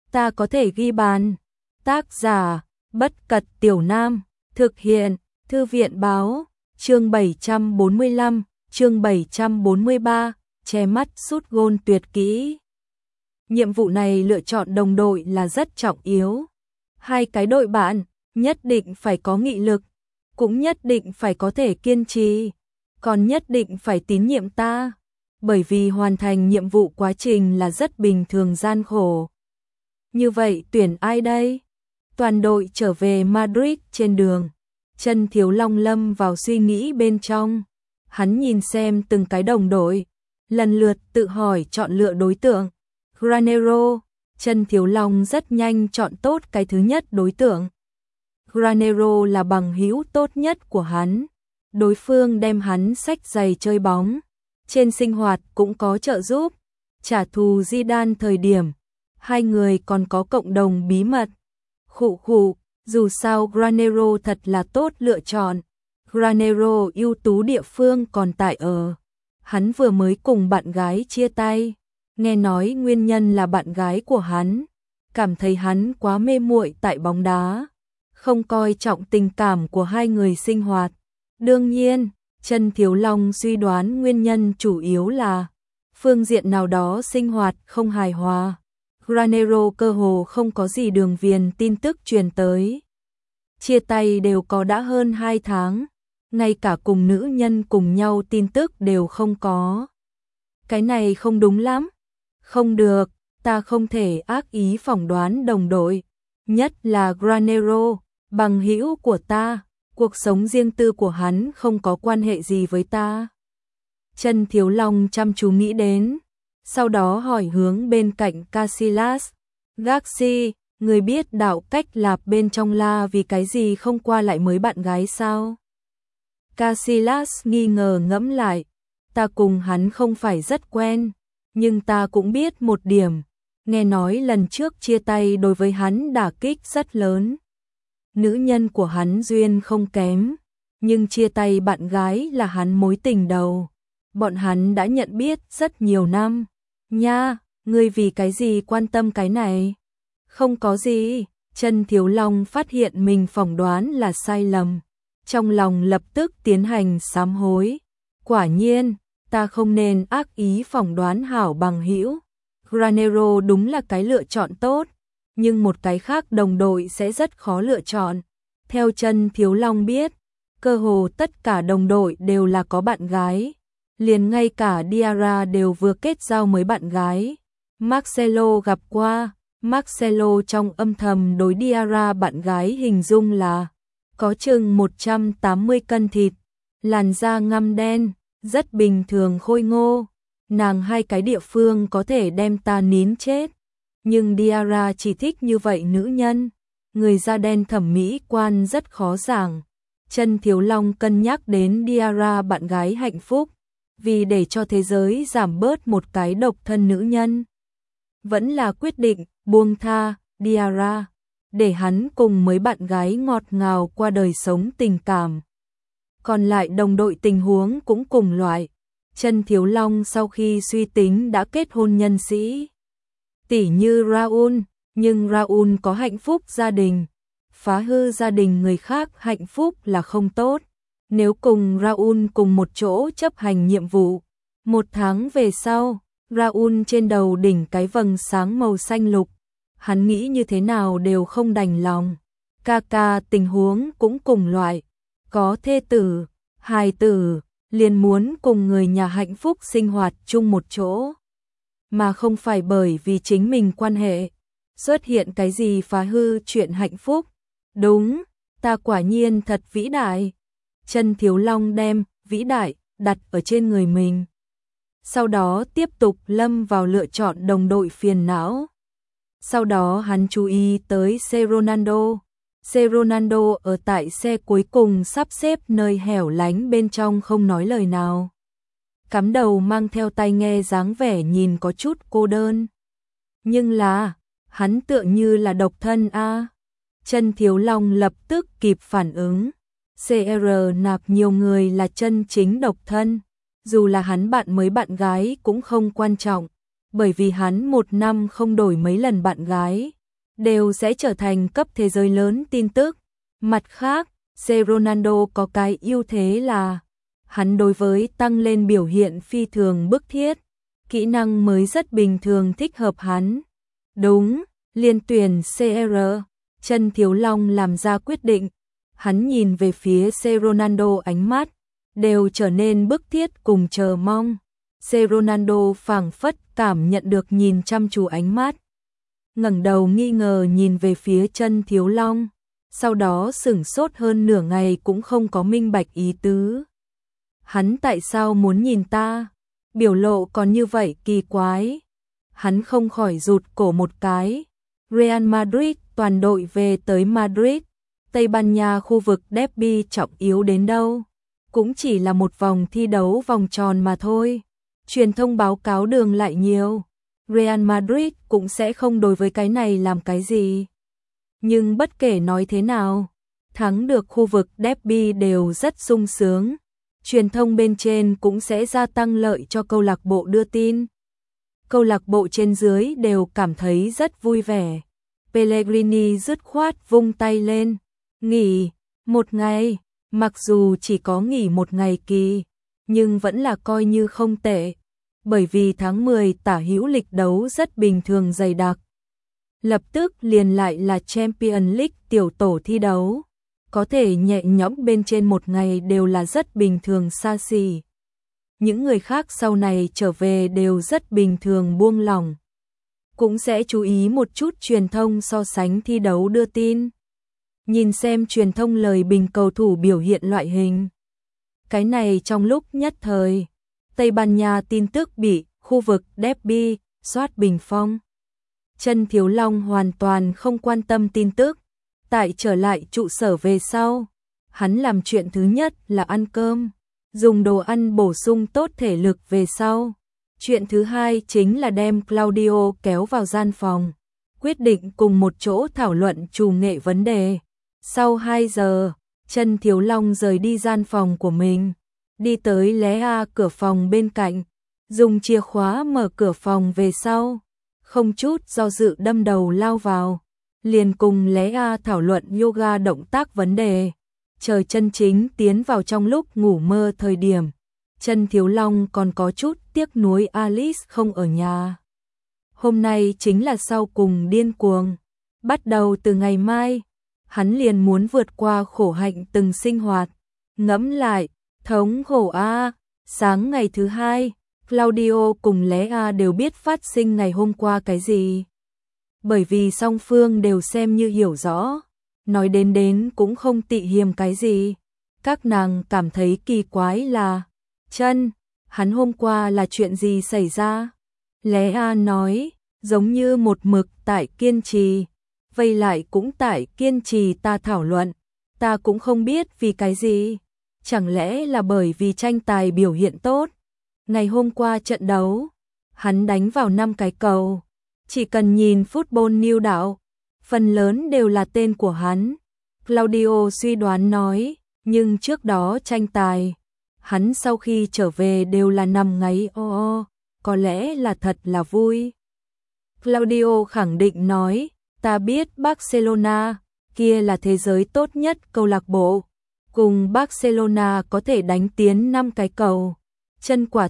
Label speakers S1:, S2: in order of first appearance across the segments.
S1: ta có thể ghi bàn. Tác giả, Bất Cật Tiểu Nam, thực hiện, Thư viện báo, chương 745, chương 743, che mắt sút gôn tuyệt kỹ. Nhiệm vụ này lựa chọn đồng đội là rất trọng yếu. Hai cái đội bạn, nhất định phải có nghị lực, cũng nhất định phải có thể kiên trì, còn nhất định phải tín nhiệm ta, bởi vì hoàn thành nhiệm vụ quá trình là rất bình thường gian khổ. Như vậy tuyển ai đây? Toàn đội trở về Madrid trên đường, Trần Thiếu Long lâm vào suy nghĩ bên trong. Hắn nhìn xem từng cái đồng đội, lần lượt tự hỏi chọn lựa đối tượng. Granero, Trần Thiếu Long rất nhanh chọn tốt cái thứ nhất đối tượng. Granero là bằng hữu tốt nhất của hắn. Đối phương đem hắn xách giày chơi bóng, trên sinh hoạt cũng có trợ giúp. Trả thù Zidane thời điểm, hai người còn có cộng đồng bí mật. Dù sao Granero thật là tốt lựa chọn. Granero ưu tú địa phương còn tại ở hắn vừa mới cùng bạn gái chia tay, nghe nói nguyên nhân là bạn gái của hắn cảm thấy hắn quá mê muội tại bóng đá, không coi trọng tình cảm của hai người sinh hoạt. Đương nhiên, Trần Thiếu Long suy đoán nguyên nhân chủ yếu là phương diện nào đó sinh hoạt không hài hòa. Granero cơ hồ không có gì đường viền tin tức truyền tới. Chia tay đều có đã hơn 2 tháng, ngay cả cùng nữ nhân cùng nhau tin tức đều không có. Cái này không đúng lắm. Không được, ta không thể ác ý phỏng đoán đồng đội, nhất là Granero, bằng hữu của ta, cuộc sống riêng tư của hắn không có quan hệ gì với ta. Trần Thiếu Long chăm chú nghĩ đến, sau đó hỏi hướng bên cạnh Casillas. Gaxi, người biết đạo cách lạp bên trong La vì cái gì không qua lại mới bạn gái sao? Casillas nghi ngờ ngẫm lại, ta cùng hắn không phải rất quen, nhưng ta cũng biết một điểm, nghe nói lần trước chia tay đối với hắn đả kích rất lớn. Nữ nhân của hắn duyên không kém, nhưng chia tay bạn gái là hắn mối tình đầu. Bọn hắn đã nhận biết rất nhiều năm. Nha, ngươi vì cái gì quan tâm cái này? Không có gì. Trần Thiếu Long phát hiện mình phỏng đoán là sai lầm, trong lòng lập tức tiến hành sám hối. Quả nhiên, ta không nên ác ý phỏng đoán hảo bằng hữu. Granero đúng là cái lựa chọn tốt, nhưng một cái khác đồng đội sẽ rất khó lựa chọn. Theo Trần Thiếu Long biết, cơ hồ tất cả đồng đội đều là có bạn gái, liền ngay cả Diarra đều vừa kết giao mới bạn gái. Marcelo gặp qua, Marcelo trong âm thầm đối Diarra bạn gái hình dung là có chừng 180 cân thịt, làn da ngăm đen, rất bình thường khôi ngô. Nàng hai cái địa phương có thể đem ta nín chết. Nhưng Diarra chỉ thích như vậy nữ nhân. Người da đen thẩm mỹ quan rất khó giảng. Trần Thiếu Long cân nhắc đến Diarra bạn gái hạnh phúc, vì để cho thế giới giảm bớt một cái độc thân nữ nhân, vẫn là quyết định buông tha Diarra, để hắn cùng mấy bạn gái ngọt ngào qua đời sống tình cảm. Còn lại đồng đội tình huống cũng cùng loại. Trần Thiếu Long sau khi suy tính đã kết hôn nhân sĩ, tỉ như Raul, nhưng Raul có hạnh phúc gia đình, phá hư gia đình người khác hạnh phúc là không tốt. Nếu cùng Raul cùng một chỗ chấp hành nhiệm vụ, 1 tháng về sau, Raul trên đầu đỉnh cái vầng sáng màu xanh lục, hắn nghĩ như thế nào đều không đành lòng. Kaka tình huống cũng cùng loại, có thê tử, hài tử, liền muốn cùng người nhà hạnh phúc sinh hoạt chung một chỗ, mà không phải bởi vì chính mình quan hệ xuất hiện cái gì phá hư chuyện hạnh phúc. Đúng, ta quả nhiên thật vĩ đại. Trần Thiếu Long đem vĩ đại đặt ở trên người mình, sau đó tiếp tục lâm vào lựa chọn đồng đội phiền não. Sau đó hắn chú ý tới xe Ronaldo. Xe Ronaldo ở tại xe cuối cùng sắp xếp nơi hẻo lánh bên trong không nói lời nào, cắm đầu mang theo tai nghe dáng vẻ nhìn có chút cô đơn. Nhưng là, hắn tựa như là độc thân a. Trần Thiếu Long lập tức kịp phản ứng. CR nạp nhiều người là chân chính độc thân, dù là hắn bạn mới bạn gái cũng không quan trọng, bởi vì hắn 1 năm không đổi mấy lần bạn gái, đều sẽ trở thành cấp thế giới lớn tin tức. Mặt khác, C. Ronaldo có cái ưu thế là hắn đối với tăng lên biểu hiện phi thường bức thiết, kỹ năng mới rất bình thường thích hợp hắn. Đúng, liên tuyển CR, Chân Thiếu Long làm ra quyết định. Hắn nhìn về phía C. Ronaldo, ánh mắt đều trở nên bức thiết cùng chờ mong. C. Ronaldo phảng phất cảm nhận được nhìn chăm chú ánh mắt, ngẩng đầu nghi ngờ nhìn về phía Chân Thiếu Long, sau đó sửng sốt hơn nửa ngày cũng không có minh bạch ý tứ. Hắn tại sao muốn nhìn ta? Biểu lộ còn như vậy kỳ quái. Hắn không khỏi rụt cổ một cái. Real Madrid toàn đội về tới Madrid, Tây Ban Nha khu vực derby trọng yếu đến đâu, cũng chỉ là một vòng thi đấu vòng tròn mà thôi. Truyền thông báo cáo đường lại nhiều, Real Madrid cũng sẽ không đối với cái này làm cái gì. Nhưng bất kể nói thế nào, thắng được khu vực derby đều rất sung sướng. Truyền thông bên trên cũng sẽ gia tăng lợi cho câu lạc bộ đưa tin. Câu lạc bộ trên dưới đều cảm thấy rất vui vẻ. Pellegrini dứt khoát vung tay lên. Nghỉ một ngày, mặc dù chỉ có nghỉ một ngày kỳ, nhưng vẫn là coi như không tệ. Bởi vì tháng 10 tả hữu lịch đấu rất bình thường dày đặc. Lập tức liền lại là Champions League tiểu tổ thi đấu. Có thể nhẹ nhõm bên trên một ngày đều là rất bình thường xa xỉ. Những người khác sau này trở về đều rất bình thường buông lỏng. Cũng sẽ chú ý một chút truyền thông so sánh thi đấu đưa tin. Nhìn xem truyền thông lời bình cầu thủ biểu hiện loại hình. Cái này trong lúc nhất thời, Tây Ban Nha tin tức bị khu vực derby soát bình phong. Chân Thiếu Long hoàn toàn không quan tâm tin tức. Tại trở lại trụ sở về sau, hắn làm chuyện thứ nhất là ăn cơm, dùng đồ ăn bổ sung tốt thể lực về sau. Chuyện thứ hai chính là đem Claudio kéo vào gian phòng, quyết định cùng một chỗ thảo luận chủ nghệ vấn đề. Sau 2 giờ, Chân Thiếu Long rời đi gian phòng của mình, đi tới Lea cửa phòng bên cạnh, dùng chìa khóa mở cửa phòng về sau, không chút do dự đâm đầu lao vào. Liền cùng Lea thảo luận yoga động tác vấn đề. Chờ chân chính tiến vào trong lúc ngủ mơ thời điểm, Chân Thiếu Long còn có chút tiếc nuối Alice không ở nhà. Hôm nay chính là sau cùng điên cuồng. Bắt đầu từ ngày mai, hắn liền muốn vượt qua khổ hạnh từng sinh hoạt. Ngẫm lại, thống khổ a. Sáng ngày thứ hai, Claudio cùng Lea đều biết phát sinh ngày hôm qua cái gì. Bởi vì song phương đều xem như hiểu rõ, nói đến cũng không tị hiềm cái gì. Các nàng cảm thấy kỳ quái là, Chân, hắn hôm qua là chuyện gì xảy ra? Lea nói, giống như một mực tại kiên trì, vây lại cũng tại kiên trì ta thảo luận, ta cũng không biết vì cái gì. Chẳng lẽ là bởi vì tranh tài biểu hiện tốt? Ngày hôm qua trận đấu, hắn đánh vào 5 cái cầu. Chỉ cần nhìn Football News đạo, phần lớn đều là tên của hắn. Claudio suy đoán nói, nhưng trước đó tranh tài, hắn sau khi trở về đều là nằm ngáy có lẽ là thật là vui. Claudio khẳng định nói, ta biết Barcelona, kia là thế giới tốt nhất câu lạc bộ. Cùng Barcelona có thể đánh tiến 5 cái cầu. Chân quả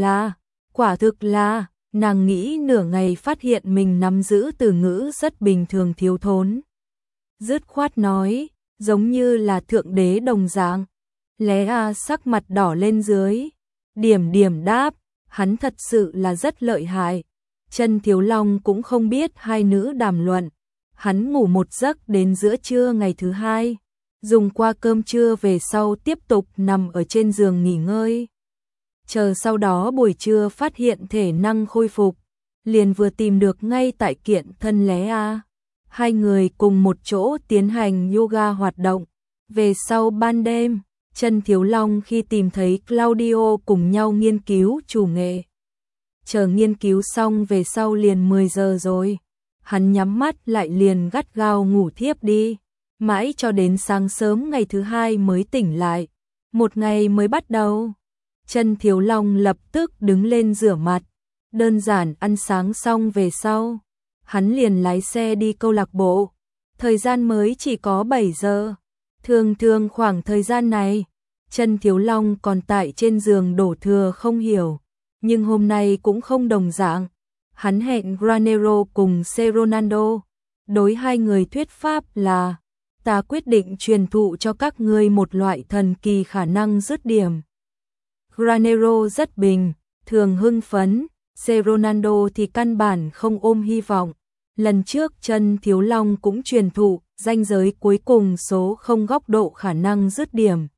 S1: thực là, nàng nghĩ nửa ngày phát hiện mình nắm giữ từ ngữ rất bình thường thiếu thốn. Dứt khoát nói, giống như là thượng đế đồng dạng. Lea sắc mặt đỏ lên dưới. Điểm đáp, hắn thật sự là rất lợi hại. Chân Thiếu Long cũng không biết hai nữ đàm luận. Hắn ngủ một giấc đến giữa trưa ngày thứ hai. Dùng qua cơm trưa về sau tiếp tục nằm ở trên giường nghỉ ngơi. Chờ sau đó buổi trưa phát hiện thể năng khôi phục, liền vừa tìm được ngay tại kiện thân Lea. Hai người cùng một chỗ tiến hành yoga hoạt động. Về sau ban đêm, Chân Thiếu Long khi tìm thấy Claudio cùng nhau nghiên cứu chủ nghệ. Chờ nghiên cứu xong về sau liền 10 giờ rồi. Hắn nhắm mắt lại liền gắt gao ngủ thiếp đi. Mãi cho đến sáng sớm ngày thứ hai mới tỉnh lại. Một ngày mới bắt đầu. Chân Thiếu Long lập tức đứng lên rửa mặt. Đơn giản ăn sáng xong về sau, hắn liền lái xe đi câu lạc bộ. Thời gian mới chỉ có 7 giờ. Thường thường khoảng thời gian này, Chân Thiếu Long còn tại trên giường đổ thừa không hiểu. Nhưng hôm nay cũng không đồng dạng. Hắn hẹn Granero cùng C. Ronaldo. Đối hai người thuyết pháp là: ta quyết định truyền thụ cho các ngươi một loại thần kỳ khả năng dứt điểm. Granero rất bình thường hưng phấn, C. Ronaldo thì căn bản không ôm hy vọng. Lần trước Chân Thiếu Long cũng truyền thụ ranh giới cuối cùng số không góc độ khả năng dứt điểm.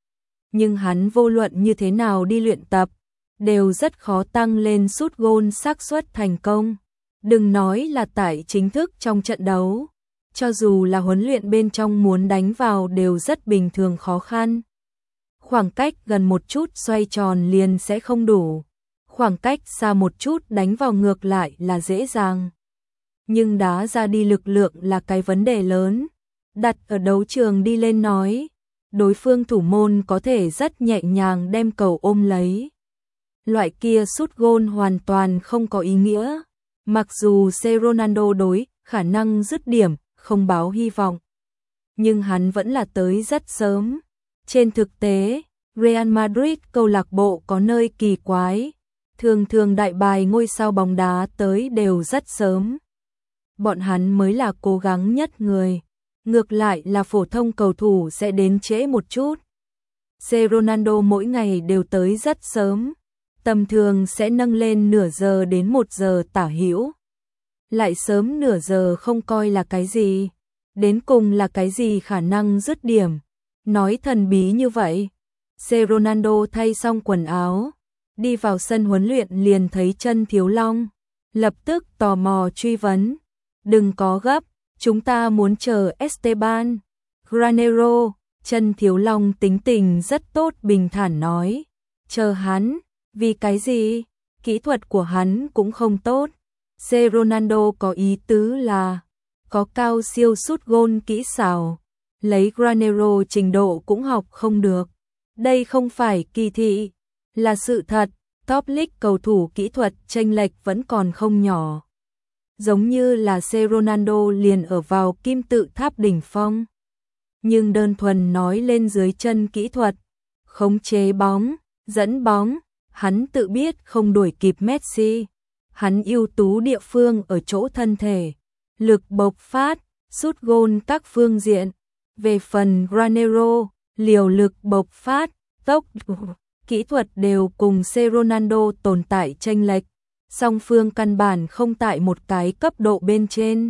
S1: Nhưng hắn vô luận như thế nào đi luyện tập, đều rất khó tăng lên sút gôn xác suất thành công. Đừng nói là tại chính thức trong trận đấu, cho dù là huấn luyện bên trong muốn đánh vào đều rất bình thường khó khăn. Khoảng cách gần một chút xoay tròn liền sẽ không đủ, khoảng cách xa một chút đánh vào ngược lại là dễ dàng. Nhưng đá ra đi lực lượng là cái vấn đề lớn. Đặt ở đấu trường đi lên nói, đối phương thủ môn có thể rất nhẹ nhàng đem cầu ôm lấy. Loại kia sút gôn hoàn toàn không có ý nghĩa. Mặc dù C. Ronaldo đối khả năng dứt điểm không báo hy vọng, nhưng hắn vẫn là tới rất sớm. Trên thực tế, Real Madrid câu lạc bộ có nơi kỳ quái, thường thường đại bài ngôi sao bóng đá tới đều rất sớm. Bọn hắn mới là cố gắng nhất người, ngược lại là phổ thông cầu thủ sẽ đến trễ một chút. C. Ronaldo mỗi ngày đều tới rất sớm, tầm thường sẽ nâng lên nửa giờ đến 1 giờ tả hữu. Lại sớm nửa giờ không coi là cái gì, đến cùng là cái gì khả năng dứt điểm. Nói thần bí như vậy. C. Ronaldo thay xong quần áo, đi vào sân huấn luyện liền thấy Chân Thiếu Long, lập tức tò mò truy vấn: đừng có gấp, chúng ta muốn chờ Esteban. Granero. Chân Thiếu Long tính tình rất tốt bình thản nói: chờ hắn, vì cái gì? Kỹ thuật của hắn cũng không tốt. C. Ronaldo có ý tứ là có cao siêu sút gôn kỹ xảo, lấy Granero trình độ cũng học không được. Đây không phải kỳ thị, là sự thật. Top League cầu thủ kỹ thuật chênh lệch vẫn còn không nhỏ. Giống như là C. Ronaldo liền ở vào kim tự tháp đỉnh phong. Nhưng đơn thuần nói lên dưới chân kỹ thuật, khống chế bóng, dẫn bóng, hắn tự biết không đuổi kịp Messi. Hắn ưu tú địa phương ở chỗ thân thể, lực bộc phát, sút gôn các phương diện. Về phần Granero, liều lực bộc phát, tốc độ, kỹ thuật đều cùng C. Ronaldo tồn tại chênh lệch, song phương căn bản không tại một cái cấp độ bên trên.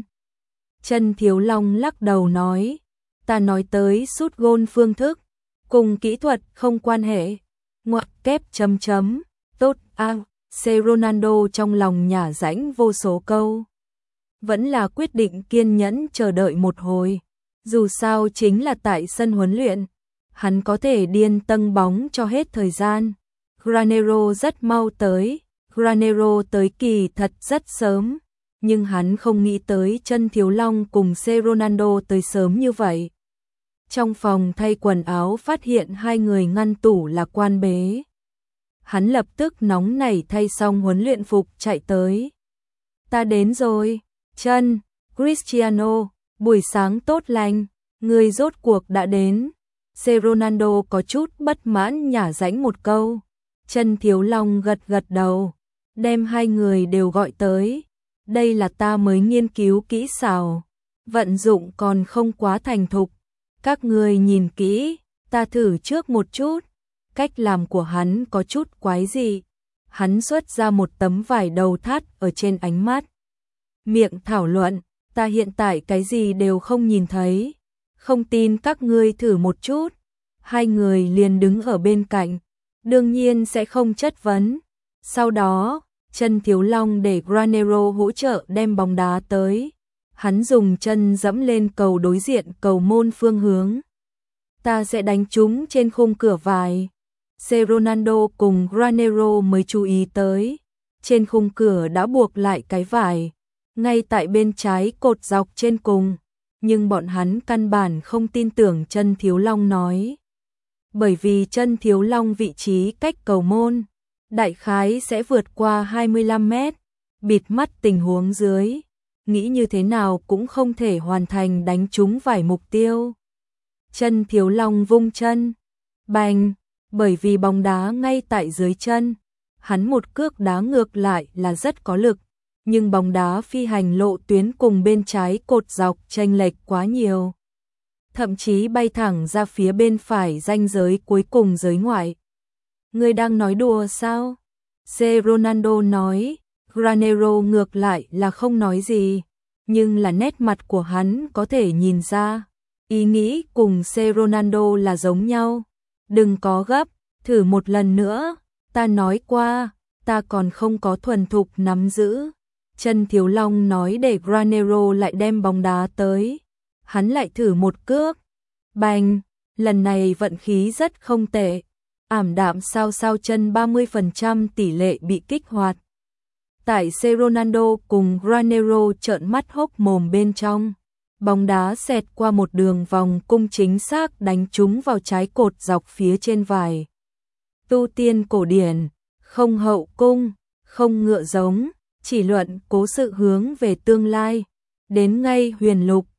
S1: Chân Thiếu Long lắc đầu nói: ta nói tới sút gôn phương thức, cùng kỹ thuật không quan hệ. Ngoặc kép chấm chấm, tốt a. C. Ronaldo trong lòng nhả rãnh vô số câu. Vẫn là quyết định kiên nhẫn chờ đợi một hồi. Dù sao chính là tại sân huấn luyện, hắn có thể điên tâng bóng cho hết thời gian. Granero rất mau tới. Granero tới kỳ thật rất sớm, nhưng hắn không nghĩ tới Chân Thiếu Long cùng C. Ronaldo tới sớm như vậy. Trong phòng thay quần áo phát hiện hai người ngăn tủ là quan bế. Hắn lập tức nóng nảy thay xong huấn luyện phục chạy tới. Ta đến rồi, Chân, Cristiano, buổi sáng tốt lành, người rốt cuộc đã đến. C. Ronaldo có chút bất mãn nhả rãnh một câu. Chân Thiếu Long gật gật đầu, đem hai người đều gọi tới. Đây là ta mới nghiên cứu kỹ xảo, vận dụng còn không quá thành thục. Các người nhìn kỹ, ta thử trước một chút. Cách làm của hắn có chút quái dị. Hắn xuất ra một tấm vải đầu thắt ở trên ánh mắt. Miệng thảo luận, ta hiện tại cái gì đều không nhìn thấy. Không tin các ngươi thử một chút. Hai người liền đứng ở bên cạnh, đương nhiên sẽ không chất vấn. Sau đó, Chân Thiếu Long để Granero hỗ trợ đem bóng đá tới. Hắn dùng chân dẫm lên cầu đối diện cầu môn phương hướng. Ta sẽ đánh trúng trên khung cửa vải. C. Ronaldo cùng Granero mới chú ý tới. Trên khung cửa đã buộc lại cái vải, ngay tại bên trái cột dọc trên cùng. Nhưng bọn hắn căn bản không tin tưởng Chân Thiếu Long nói. Bởi vì Chân Thiếu Long vị trí cách cầu môn đại khái sẽ vượt qua 25 mét, bịt mắt tình huống dưới. nghĩ như thế nào cũng không thể hoàn thành đánh trúng vài mục tiêu. Chân Thiếu Long vung chân, bành, bởi vì bóng đá ngay tại dưới chân, hắn một cước đá ngược lại là rất có lực, nhưng bóng đá phi hành lộ tuyến cùng bên trái cột dọc chênh lệch quá nhiều. Thậm chí bay thẳng ra phía bên phải ranh giới cuối cùng giới ngoại. Ngươi đang nói đùa sao? C. Ronaldo nói, Granero ngược lại là không nói gì, nhưng là nét mặt của hắn có thể nhìn ra. Ý nghĩ cùng C. Ronaldo là giống nhau. Đừng có gấp, thử một lần nữa, ta nói qua, ta còn không có thuần thục nắm giữ. Chân Thiếu Long nói để Granero lại đem bóng đá tới. Hắn lại thử một cước. Bành, lần này vận khí rất không tệ. Ảm đạm sao chân 30% tỷ lệ bị kích hoạt. Tại C. Ronaldo cùng Granero trợn mắt hốc mồm bên trong. Bóng đá xẹt qua một đường vòng cung chính xác đánh trúng vào trái cột dọc phía trên vải. Tu tiên cổ điển, không hậu cung, không ngựa giống, chỉ luận cố sự hướng về tương lai. Đến ngay huyền lục,